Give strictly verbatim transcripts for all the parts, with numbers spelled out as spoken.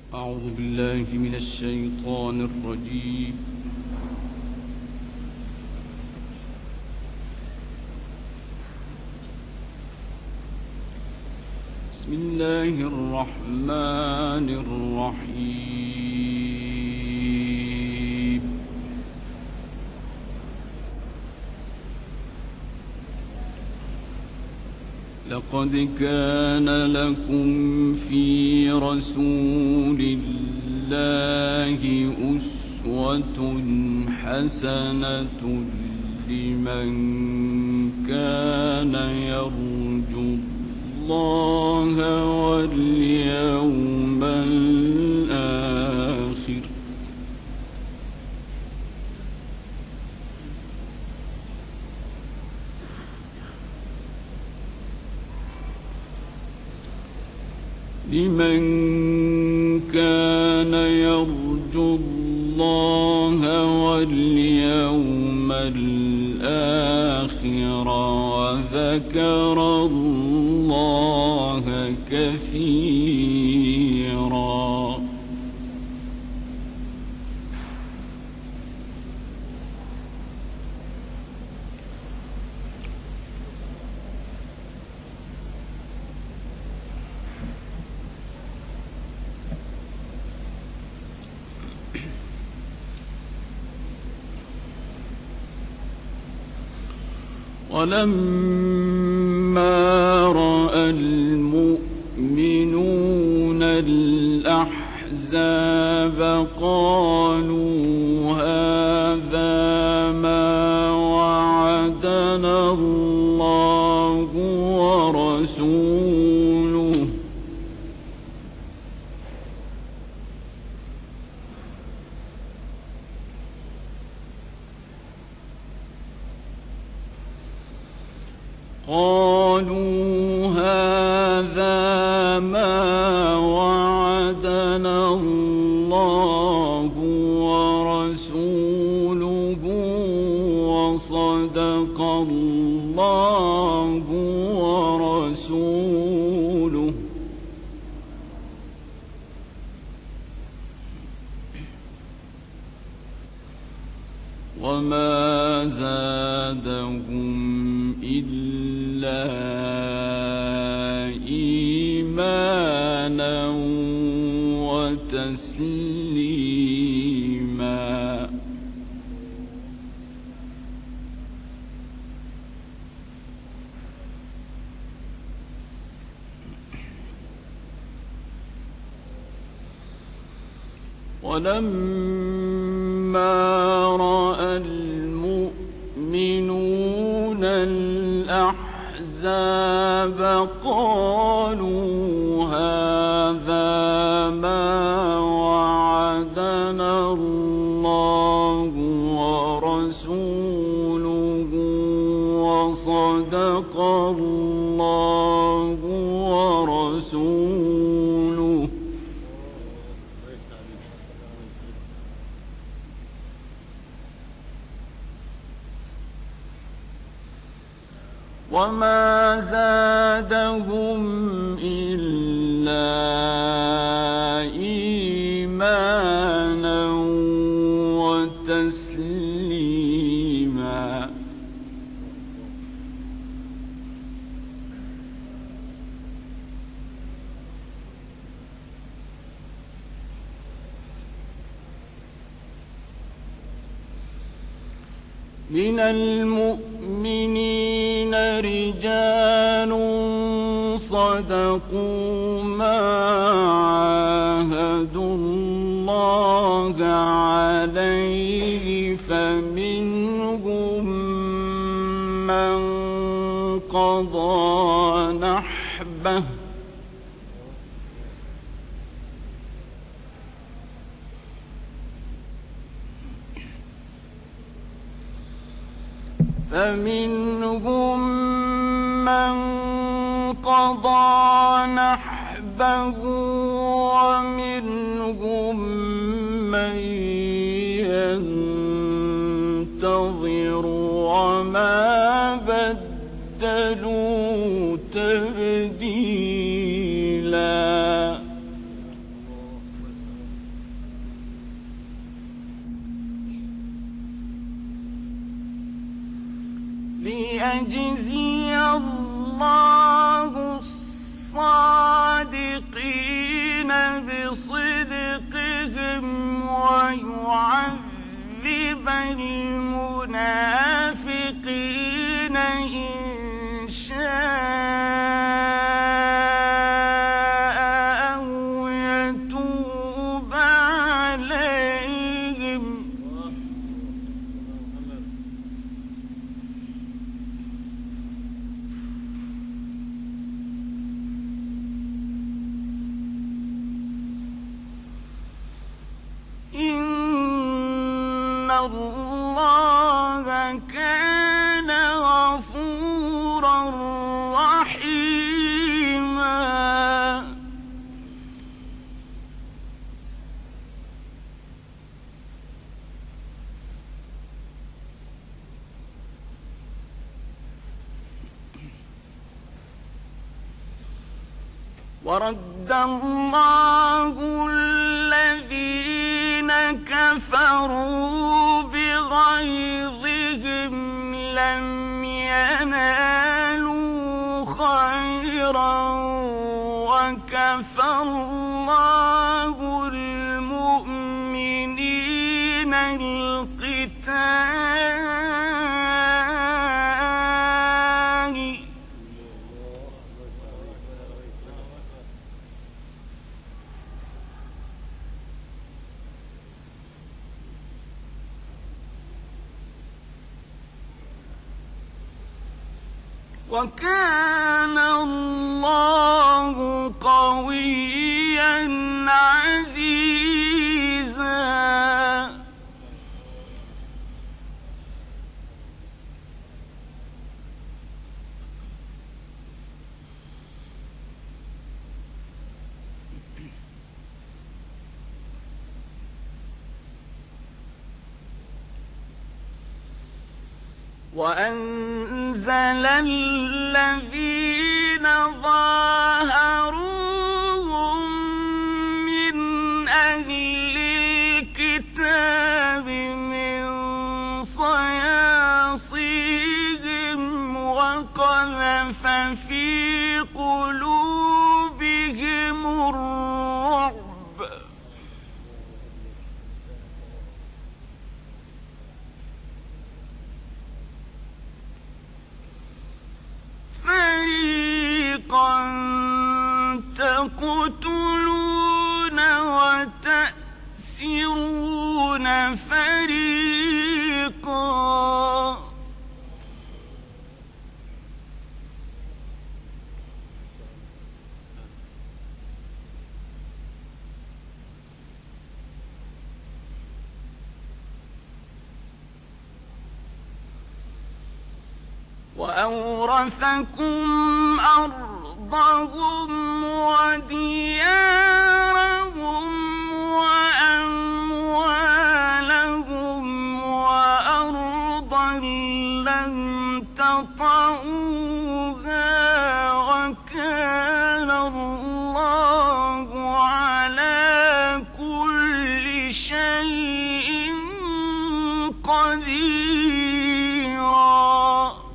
أعوذ بالله من الشيطان الرجيم. بسم الله الرحمن الرحيم. لقد كان لكم في رسول الله أسوة حسنة لمن كان يرجو الله واليوم الآخر لمن كان يرجو الله واليوم الآخر وذكر الله كثيرا. ولما رأى المؤمنون الأحزاب قالوا هذا ما وعدنا الله ورسوله قالوا هذا ما وعدنا الله ورسوله وصدق الله ورسوله وما زادهم إلا إيمانا وتسليما. ولما رأى المؤمنون الأحزاب قالوا هذا ما وعدنا الله ورسوله وصدق الله ورسوله وما زادهم إلا إيمانا وتسليما. من المؤمنين رجال صدقوا ما عاهدوا الله عليه فمنهم من قضى نحبه فمنهم من قضى نحبه ومنهم من ينتظر وما بدلوا تبديلا. اللَّهَ كَانَ غَفُورًا رَّحِيمًا. وَرَدَّ اللَّهُ الَّذِينَ كَفَرُوا بِغَيْظِهِمْ لَمْ يَنَالُوا خَيْرًا وَكَفَى اللَّهُ الْمُؤْمِنِينَ الْقِتَالَ. وَكَانَ اللَّهُ قَوِيًّا عَزِيزًا. وَأَنزَلَ الَّذِينَ ظَاهَرُوهُم مِّنْ أَهْلِ الْكِتَابِ مِن صَيَاصِيهِمْ وَقَذَفَ فِي قُلُوبِهِمُ الرُّعْبَ فَرِيقًا تَقْتُلُونَ وَتَأْسِرُونَ فَرِيقًا. وَأَوْرَثَكُمْ أَرْضَهُمْ وَدِيَارَهُمْ وَأَمْوَالَهُمْ وَأَرْضًا لَّمْ تَطَئُوهَا وَكَانَ اللَّهُ عَلَىٰ كُلِّ شَيْءٍ قَدِيرًا.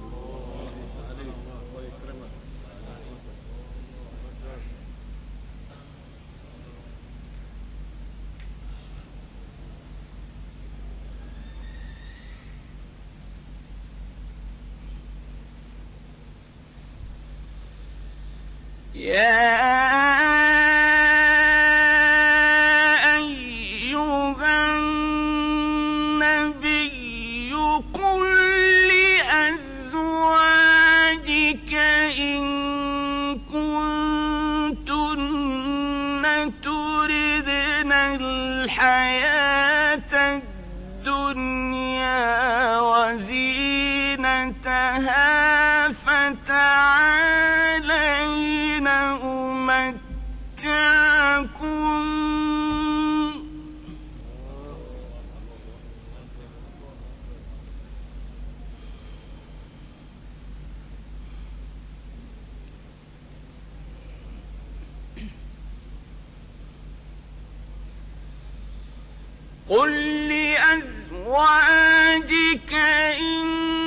يَا أَيُّهَا النَّبِيُّ قُل لِّأَزْوَاجِكَ إِن كُنتُنَّ تُرِدْنَ الْحَيَاةَ الدُّنْيَا وَزِينَتَهَا فَتَعَالَيْنَ أُمَتِّعْكُمْ قُل لِّأَزْوَاجِكَ إِن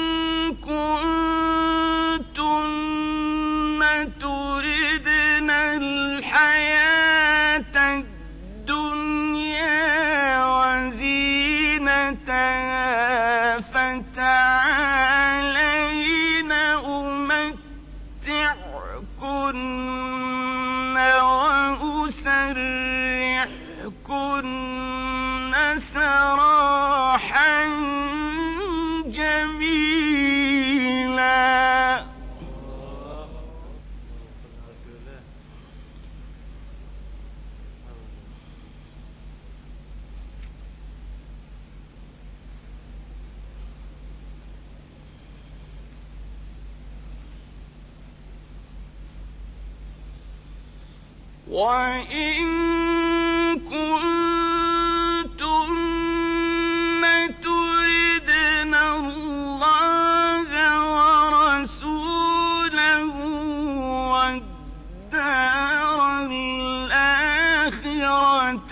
كُنتُنَّ تُرِدْنَ الْحَيَاةَ الدُّنْيَا وَزِينَتَهَا فَتَعَالَيْنَ أُمَتِّعْكُنَّ وَأُسَرِّحْكُنَّ سَرَاحًا جَمِيلًا. وإن كنتن تردن الله ورسوله والدار الآخرة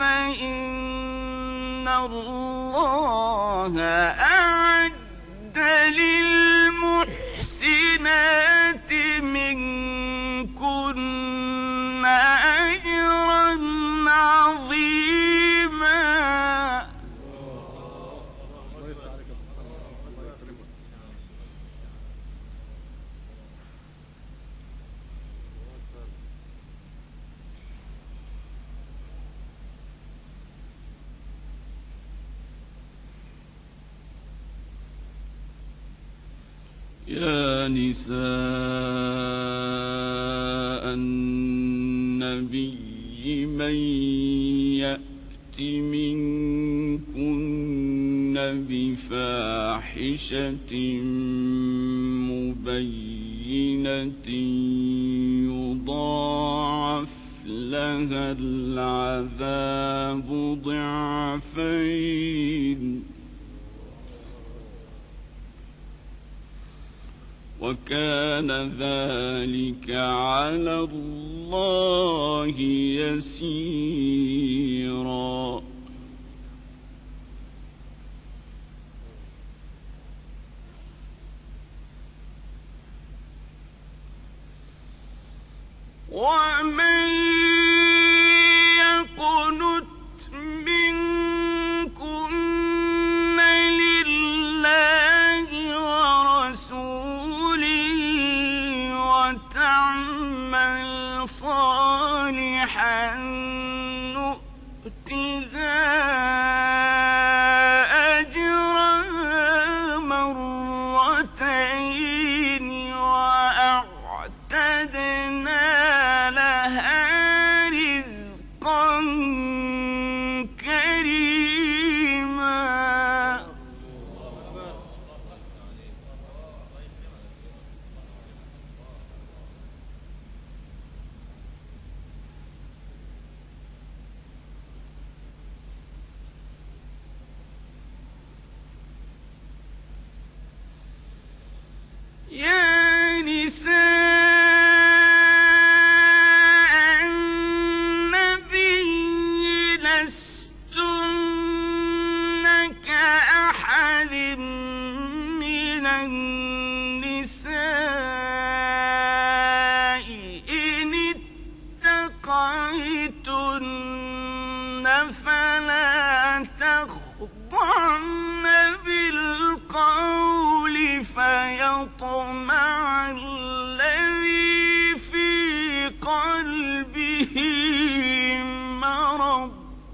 فإن الله أعد للمحسنات منكن أجرا عظيما. يا نساء النبي من يأت منكن بفاحشة مبينة يضاعف لها العذاب ضعفين وكان ذلك على الله يسيرا. ومن يقنت منكن لله ورسوله وتعمل صالحا نؤتها أجرها مرتين وأعتدنا لها رزقا كريما. يا نساء النبي لستن كأحد من النساء إن اتقيتن فلا تخضعن بالقول فيطمع الذي في قلبه مرض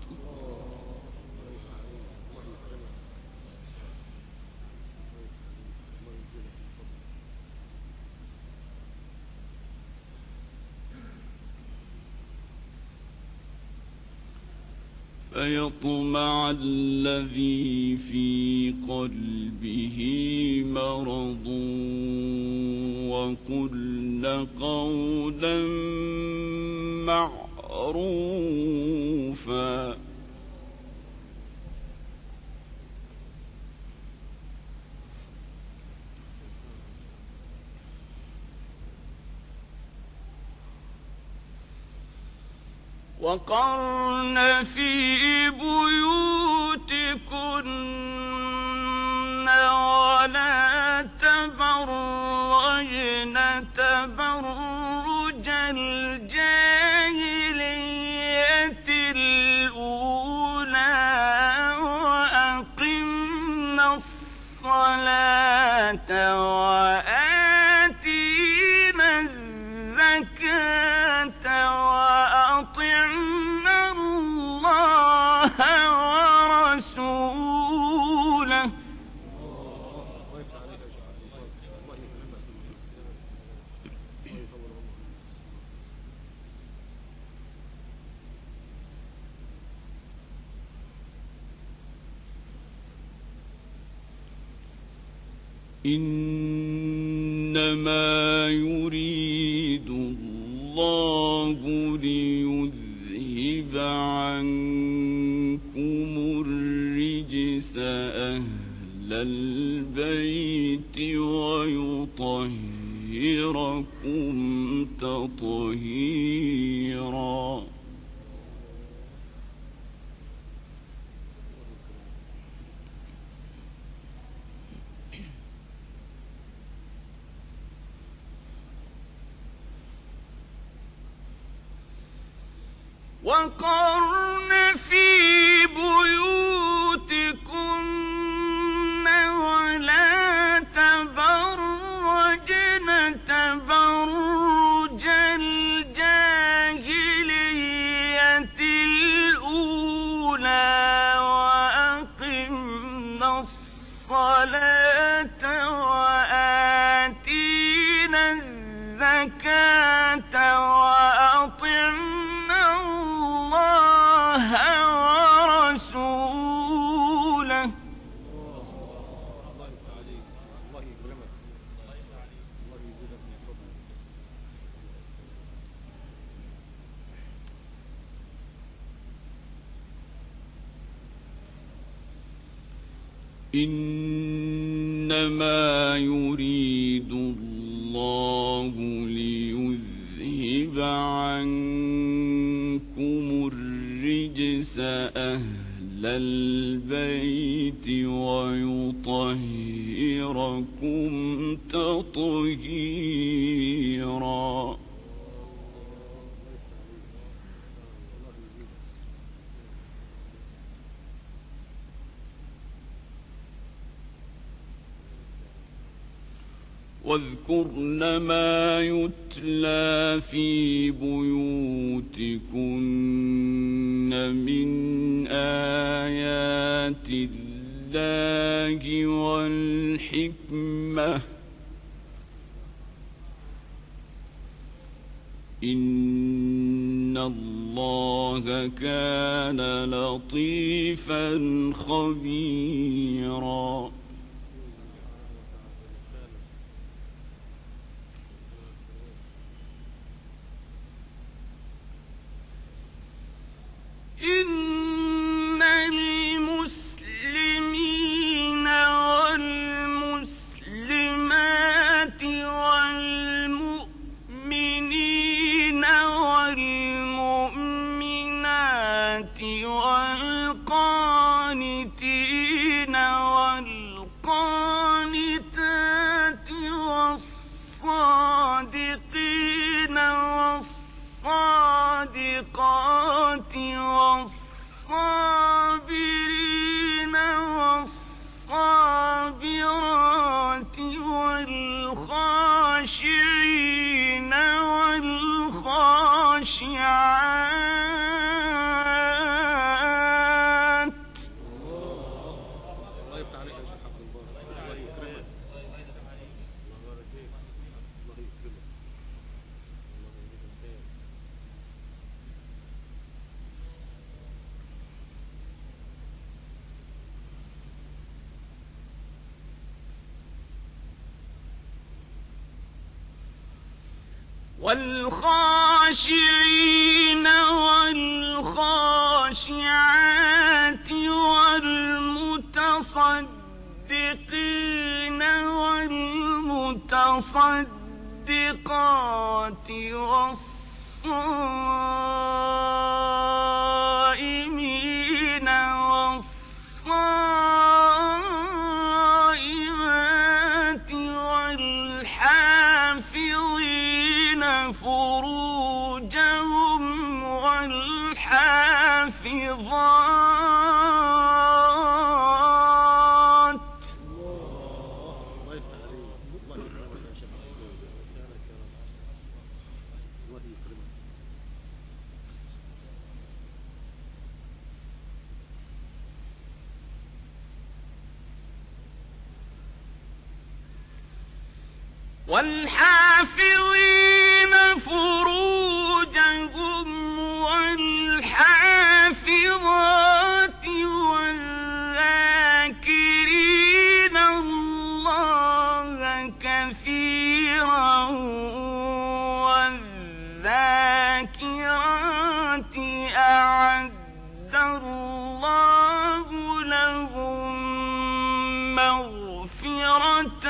فيطمع الذي في قلبه مرض وقلن قولا معروفا. وقرن في بيوتكن ولا تبرجن تبرج الجاهلية الأولى وأقمنا الصلاة وآتينا الزكاة وأطعنا الله ورسوله إنما يريد الله ليذهب عنكم الرجس أهل البيت ويطهركم تطهيرا. وقرن في بيوتكن ولا تبرجن تبرج الجاهلية الأولى وأقمنا الصلاة وآتينا الزكاة وأطعنا الله ورسوله. إنما يريد الله ليذهب عنكم الرجس أهل البيت ويطهركم تطهيرا. واذكرن ما يتلى في بيوتكن من آيات الله والحكمة إن الله كان لطيفا خبيرا. إن المسلمين والمسلمات والمؤمنين والمؤمنات والقانتين والقانتات والصادقين والصادقات والصابرين والصابرات والخاشعين والخاشعات. الله يفتح عليك يا شيخ عبد الباسط. الله يكرمك. الله يبارك فيك. الله يكرمك. الله يجزيك الخير. والخاشعين والخاشعات والمتصدقين والمتصدقات والصائمين والصائمات والحافظين فروجهم والحافظات. الله يفتح عليك. الله يكرمك يا شيخ عبد الباسط. الله يكرمك. والحافظين فروجهم والحافظات والذاكرين الله كثيرا والذاكرات الذاكرات أعد الله لهم مغفرة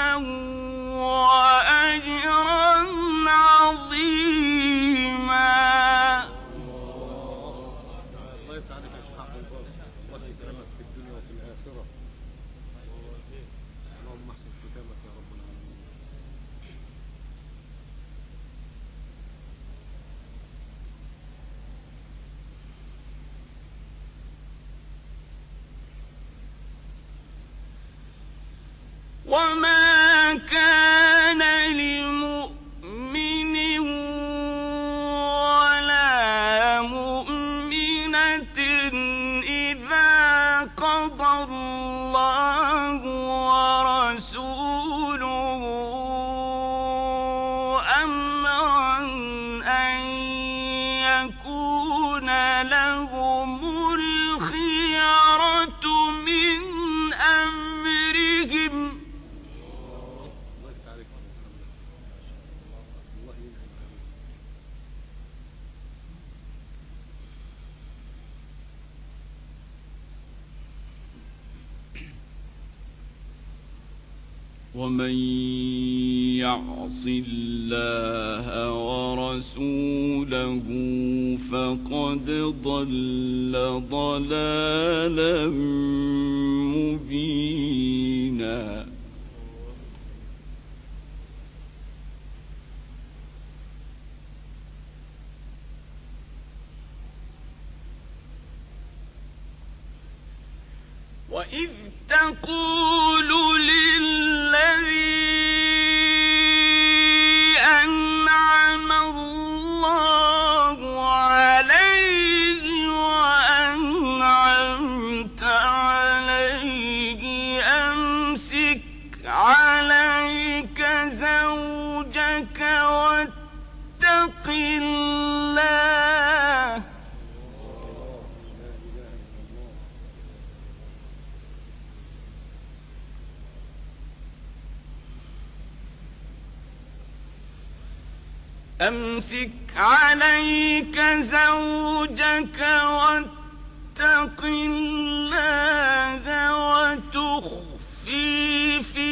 وأجرا عظيما. الله يفتح عليك يا شيخ عبد الباسط، الله يكرمك في الدنيا وفي الآخرة. اللهم احسن ختامك يا رب العالمين. وما كان لمؤمن ولا مؤمنة إذا قضى الله ورسوله أمرا أن يكون لهم الخيرة من أمرهم. الله يفتح عليك يا محمد. الله ينعم عليك. ومن يعص الله ورسوله فقد ضل ضلالا مبينا. وإذ تقول للذي أنعم الله عليه وأنعمت عليه أمسك عليك زوجك واتق الله أمسك عليك زوجك واتق الله وتخفي في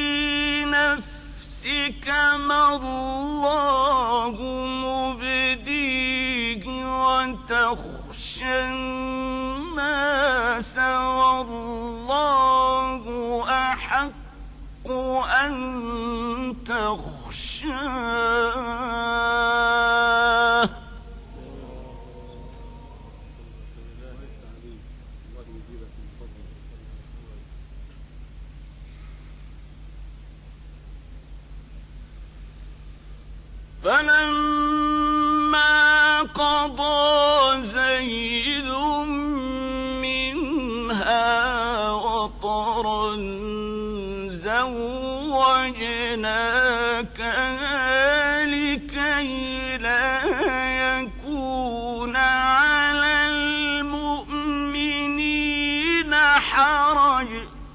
نفسك ما الله مبديه وتخشى الناس والله أحق أن تخشاه. فلما قضى زيد منها وطرا زوجناكها لكي لا يكون على المؤمنين حرج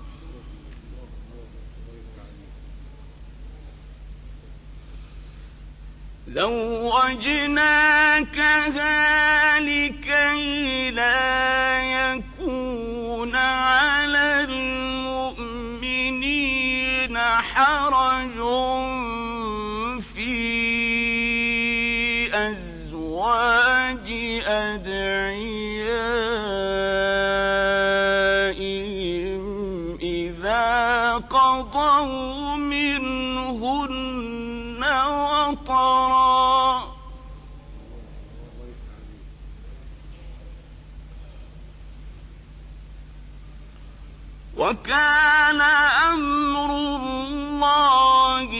زوجناكها لكي لا يكون على المؤمنين حرج في أزواج أدعيائهم إذا قضوا منهن وطرا وكان أمر الله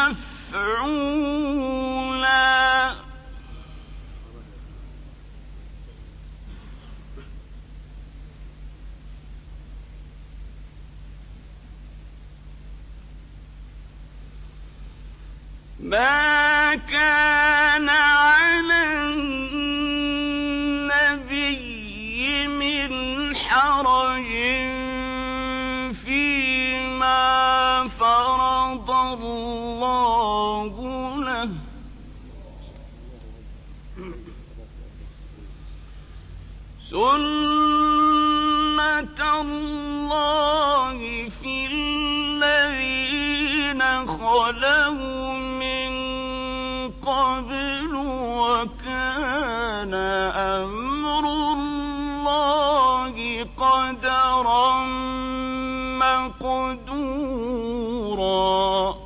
مفعولا. ما كان على النبي من حرج فيما فرض الله له سُنَّةَ اللَّهِ فِي الَّذِينَ خَلَوْا مِن قَبْلُ ۚ وَكَانَ أَمْرُ اللَّهِ قَدَرًا مَّقْدُورًا.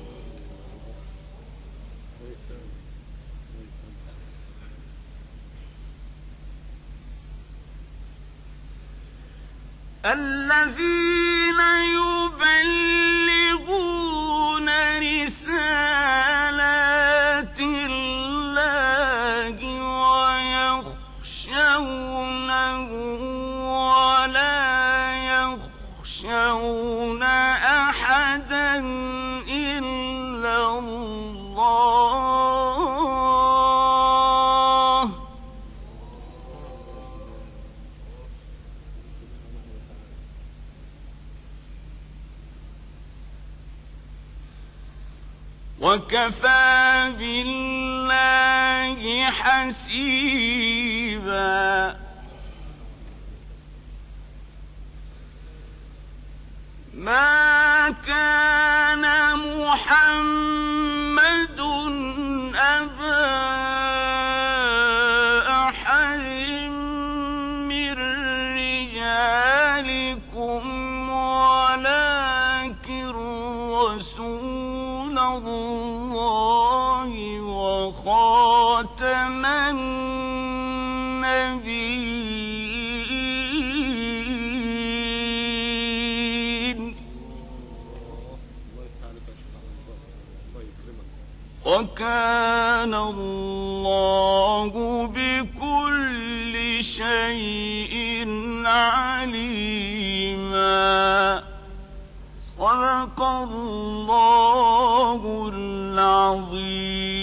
الَّذِينَ يُبَلِّغُونَ رِسَالَاتِ اللَّهِ وَيَخْشَوْنَهُ وَلَا يَخْشَوْنَ أَحَدًا إِلَّا اللَّهَ ۗ وَكَفَىٰ بِاللَّهِ حَسِيبًا. مَا كَانَ مُحَمَّدٌ أَبَا أَحَدٍ مِّن رِّجَالِكُمْ وَلَٰكِن رَّسُولَ اللَّهِ وَخَاتَمَ النَّبِيِّينَ. وَكَانَ اللَّهُ بِكُلِّ شَيْءٍ عَلِيمًا. صدق الله العظيم.